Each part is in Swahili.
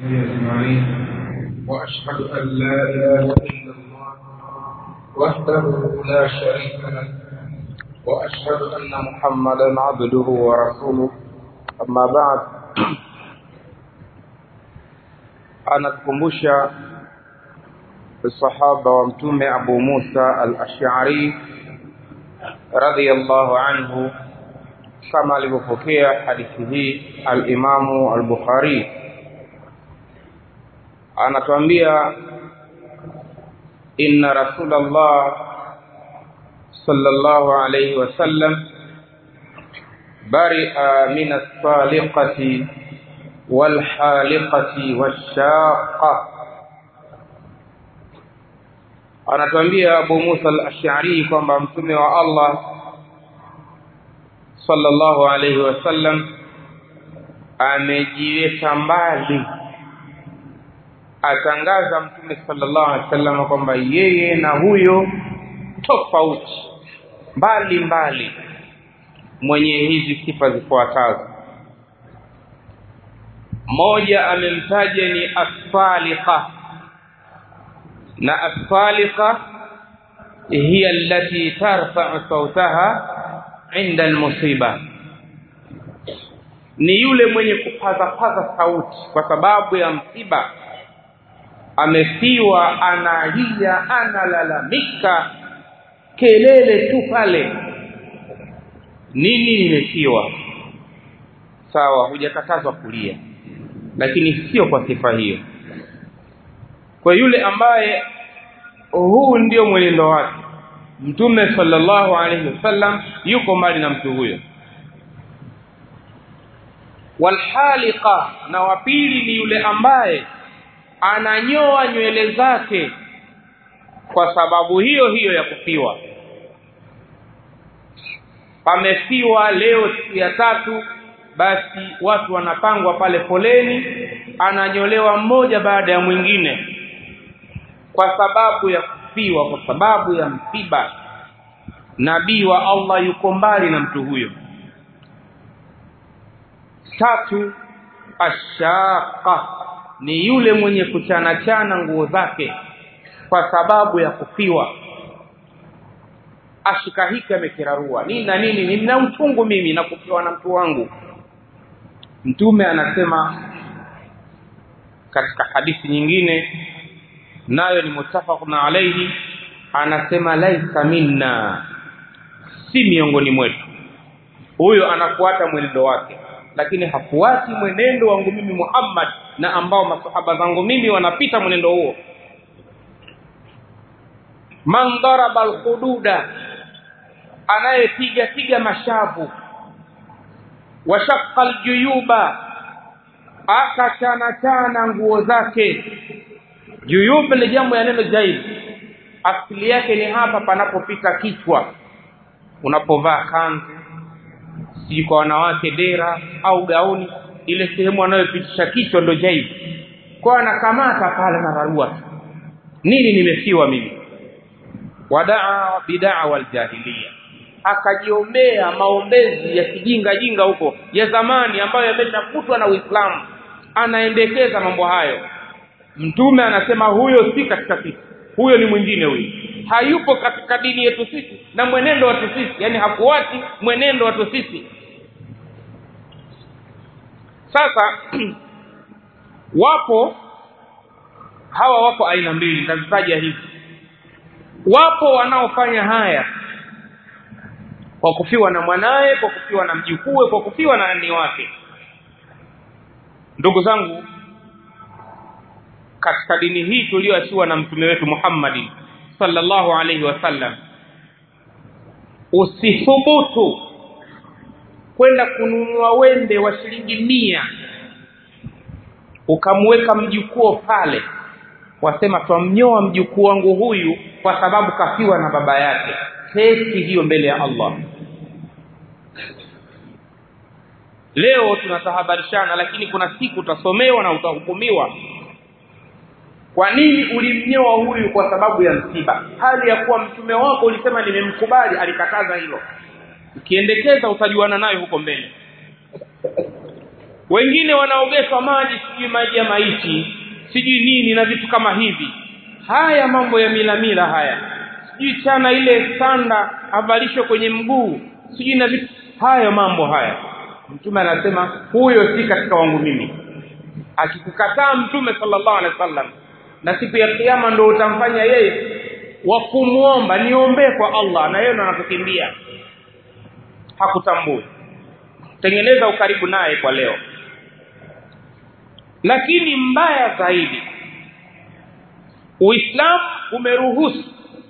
أجمعين وأشهد أن لا إله إلا الله وحده لا شريك له وأشهد أن محمدا عبده ورسوله أما بعد anatukumbusha الصحابة ومتوم أبو موسى الأشعري رضي الله عنه كما alivyopokea hadithi hii al-Imam al-Bukhari. Anatuambia inna Rasulullah sallallahu alayhi wasallam bari'a min as-saliqati wal haliqati wash-shaqqa. Anatuambia Abu Musa al-Ash'ari kwamba mtume wa Allah sallallahu alayhi wasallam amejiweka mbali, atangaza mtume sallallahu alayhi wasallam kwamba yeye na huyo tofauti, mbali mwenye hizi sifa zifuatazo. Moja, amemtaja ni as-saliqa, na as-saliqa hiya allati tarfa'u sawtaha inda al-musiba, ni yule mwenye kupaza sauti kwa sababu ya msiba. Amefiwa, analia, analalamika, kelele tu pale. Nini nimefiwa? Sawa, hujakatazwa kulia, lakini sio kwa sifa hiyo. Kwa yule ambaye huu ndio mwenendo wake, Mtume sallallahu alayhi wasallam yuko mbali na mtu huyo. Walhaliqa, na wapili ni yule ambaye ananyoa nywele zake kwa sababu hiyo ya kufiwa. Amefiwa leo siku ya 3, basi watu wanapangwa pale foleni, ananyolewa mmoja baada ya mwingine kwa sababu ya kufiwa, kwa sababu ya msiba. Nabii wa Allah yuko mbali na mtu huyo. 3, ashaqqa, ni yule mwenye kuchana nguo zake kwa sababu ya kufiwa. Ashikahika amekirarua nini, nina uchungu mimi na kufiwa na mtu wangu. Mtume anasema katika hadithi nyingine, nayo ni mutafaqun alayhi, anasema laisa minna, si miongoni mwetu. Huyo anafuata mwenendo wake, lakini hafuati mwenendo wangu mimi Muhammad na ambao masahaba zangu mimi wanapita mwenendo huo. Man daraba al-hududa, anayepiga mashavu. Washaqqa al-juyuba, akachana nguo zake. Juyub ni jambo ya neno jaib, asili yake ni hapa panapopita kichwa. Unapovaa kanzu, si kwa wanawake dera au gauni, ile sehemu anayopitisha kichwa ndo jaib. Kwa anakamata pale na rarua, nini nimefiwa mimi. Wadaa bidaa wal jahiliya, akajiombea maombezi ya kijinga huko ya zamani ambayo yameshafutwa na Uislamu, anaendekeza mambo hayo. Mtume anasema huyo si katika sisi, huyo ni mwingine, huyo hayupo katika dini yetu sisi na mwenendo wetu sisi, yani hafuati mwenendo wetu sisi. Sasa wapo aina mbili, nitazitaja hivi. Wapo wanaofanya haya kwa kufiwa na mwanae, kwa kufiwa na mjukuu, kwa kufiwa na nani wake. Ndugu zangu, katika dini hii tuliyoachiwa na mtume wetu Muhammad sallallahu alayhi wasallam, usithubutu kwenda kununua wembe wa shilingi 100 ukamweka mjukuu pale, wasema twamnyoa mjukuu wangu huyu kwa sababu kafiwa na baba yake. Kesi hiyo mbele ya Allah. Leo tunatahadharishana, lakini kuna siku utasomewa na utahukumiwa. Kwa nini ulimnyoa huyu? Kwa sababu ya msiba, hali ya kuwa mtume wako ulisema nimemkubali, alikataza hilo. Ukiendekeza utajuana naye huko mbele. wengine wanaogeshwa maji, sijui maji ya maiti, sijui nini na vitu kama hivi. Haya mambo ya mila haya, sijui chana ile sanda avalishwe kwenye mguu, sijui na vitu haya, mambo haya Mtume anasema huyo si katika wangu mimi. Akikukataa Mtume sallallahu alaihi wasallam, na siku ya kiyama ndio utamfanya yeye wa kumuomba niombe kwa Allah, na yeye anakukimbia, hakutambui. Tengeneza ukaribu naye kwa leo. Lakini mbaya zaidi, Uislamu umeruhusu,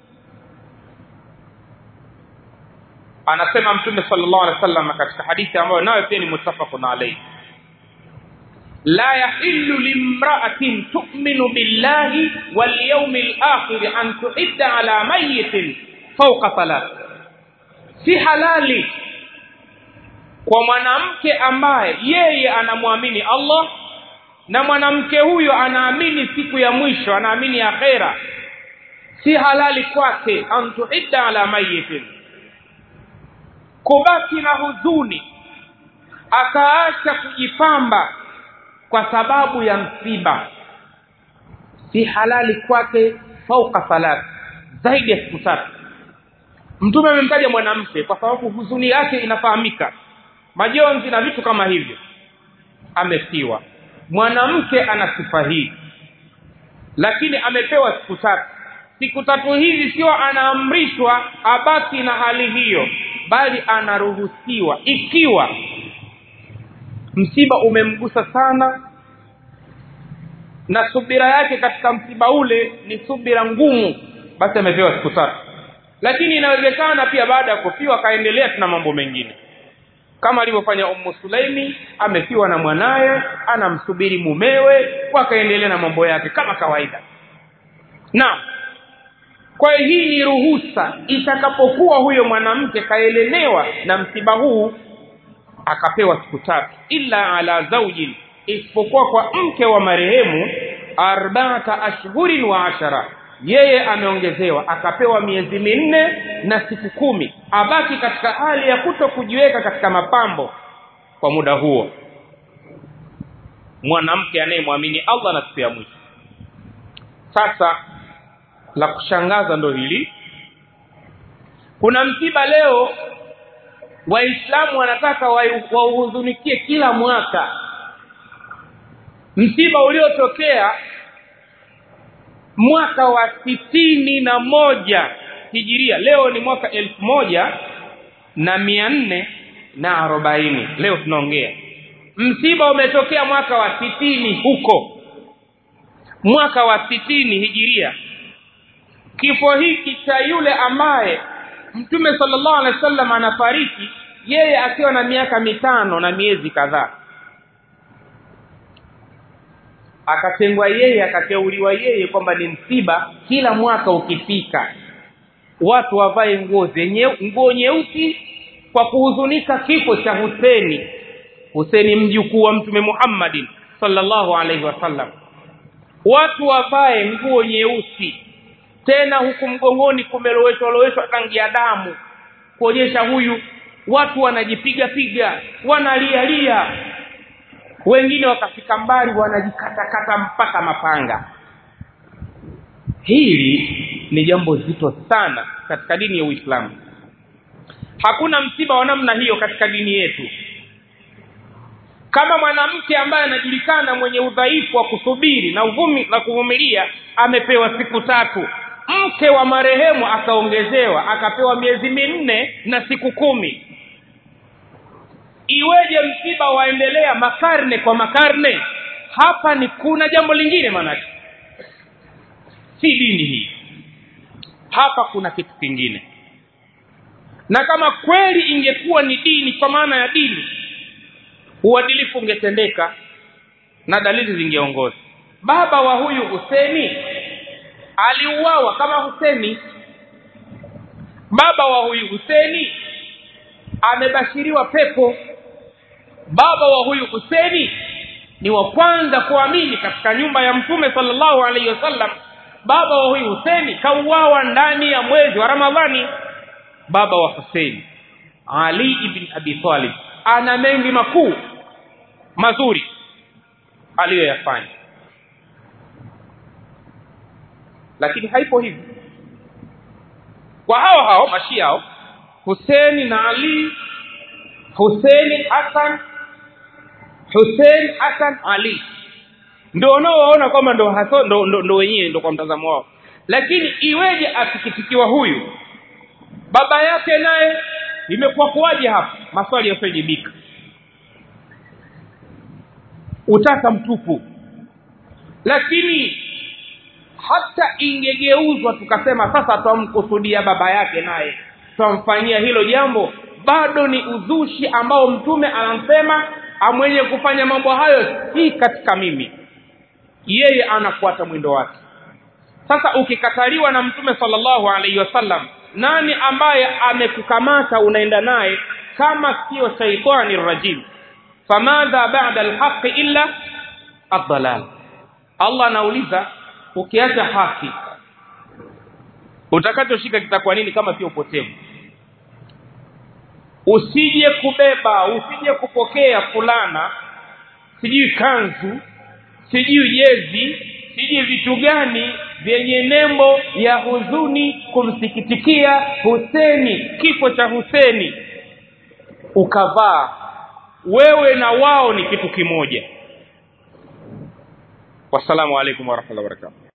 anasema Mtume sallallahu alaihi wasallam katika hadithi ambayo nayo pia ni muttafaqun alayhi, la yahillu limra'atin tu'minu billahi wal yawmil akhir an tuhidda ala mayyitin fawqa thalath. Si halali kwa mwanamke ambaye yeye anamwamini Allah na mwanamke huyo anaamini siku ya mwisho, anaamini akhera, si halali kwake an tuhidda ala mayyitin, kubaki na huzuni akaacha kujipamba kwa sababu ya msiba. Si halali kwake fauka thalath, zaidi ya siku 3. Mtume amemtaja mwanamke kwa sababu huzuni yake inafahamika, majonzi na vitu kama hivyo, amefiwa. Mwanamke ana sifa hii, lakini amepewa siku 3. Siku 3 hizi sio anaamrishwa abaki na hali hiyo, bali anaruhusiwa ikiwa msiba umemgusa sana na subira yake katika msiba ule ni subira ngumu, basi amepewa siku 3. Lakini inawezekana pia baada ya kufiwa kaendelea tuna mambo mengine, kama alivyofanya Ummu Sulaimi, amefiwa na mwanae, anamsubiri mumewe, wakaendelea na mambo yake kama kawaida. Na kwa hii ni ruhusa itakapokuwa huyo mwanamke kaelemewa na msiba huu, akapewa siku 3, illa ala zawjin, isipokuwa kwa mke wa marehemu 4 ashhurin wa 10, yeye ameongezewa akapewa miezi 4 na siku 10, abaki katika hali ya kutokujiweka katika mapambo kwa muda huo, mwanamke anayemwamini Allah na siku ya mwisho. Sasa la kushangaza ndo hili, kuna msiba leo Waislamu wanataka wauhuzunikie kila mwaka. Msiba uliotokea mwaka wa 61 Hijiria, leo ni mwaka 1440, leo tunaongea. Msiba umetokea mwaka wa 60 huko, mwaka wa 60 Hijiria. Kifo hiki cha yule ambaye Mtume sallallahu alaihi wasallam anafariki yeye akiwa na miaka 5 na miezi kadhaa, akatengwa yeye, akateuliwa yeye kwamba ni msiba kila mwaka ukifika watu wavae nguo nyeusi kwa kuhuzunika kifo cha Hussein mjukuu wa Mtume Muhammadin sallallahu alaihi wasallam. Watu wavae nguo nyeusi, tena huku mgongoni kumeloweshwa rangi ya damu, kuonyesha huyu. Watu wanajipiga wanalia, wengine wakafika mbali wanajikatakata mpaka mapanga. Hili ni jambo zito sana katika dini ya Uislamu. Hakuna msiba wa namna hiyo katika dini yetu. Kama mwanamke ambaye anajulikana mwenye udhaifu wa kusubiri na kuvumilia amepewa siku 3, mke wa marehemu akaongezewa akapewa miezi 4 na siku 10, iweje msiba waendelea makarne kwa makarne? Hapa ni kuna jambo lingine, maana si dini hii, hapa kuna kitu kingine. Na kama kweli ingekuwa ni dini kwa maana ya dini, uadilifu ungetendeka na dalili zingeongoza. Baba wa huyu Hussein aliuawa kama Hussein. Baba wa huyu Hussein amebashiriwa pepo. Baba wa huyu Hussein ni wa kwanza kuamini katika nyumba ya Mtume sallallahu alaihi wasallam. Baba wa huyu Hussein kauawa ndani ya mwezi wa Ramadhani. Baba wa Hussein Ali ibn Abi Talib ana mengi makuu mazuri aliyoyafanya. Lakini haipo hivi kwa hao mashia hao, Hussein na Ali, Hussein Hassan Ali ndio wanaoona kama ndio wenyewe ndio kwa mtazamo wao. Lakini iweje asikitikiwa huyu baba yake naye imekuwa kuwaje hapa? Maswali yasiyojibika, utaka mtupu. Lakini hata ingegeuzwa tukasema sasa tuamkusudia baba yake naye tuamfanyia hilo jambo, bado ni uzushi ambao mtume anasema amwenye kufanya mambo hayo si katika mimi, yeye anafuata mwendo wake. Sasa ukikataliwa na mtume sallallahu alaihi wasallam, nani ambaye amekukamata unaenda naye kama sio shaitani rajim? Famadha ba'da alhaq illa ad-dalal. Allah anauliza, ukiacha haki utakachoshika kitakuwa nini kama sio upotevu? Usije kubeba, usije kupokea fulana, sijui kanzu, sijui jezi, sijui vitu gani vyenye nembo ya huzuni kumsikitikia Huseni, kifo cha Huseni, ukavaa. Wewe na wao ni kitu kimoja. Wassalamu alaikum warahmatullahi wabarakatuh.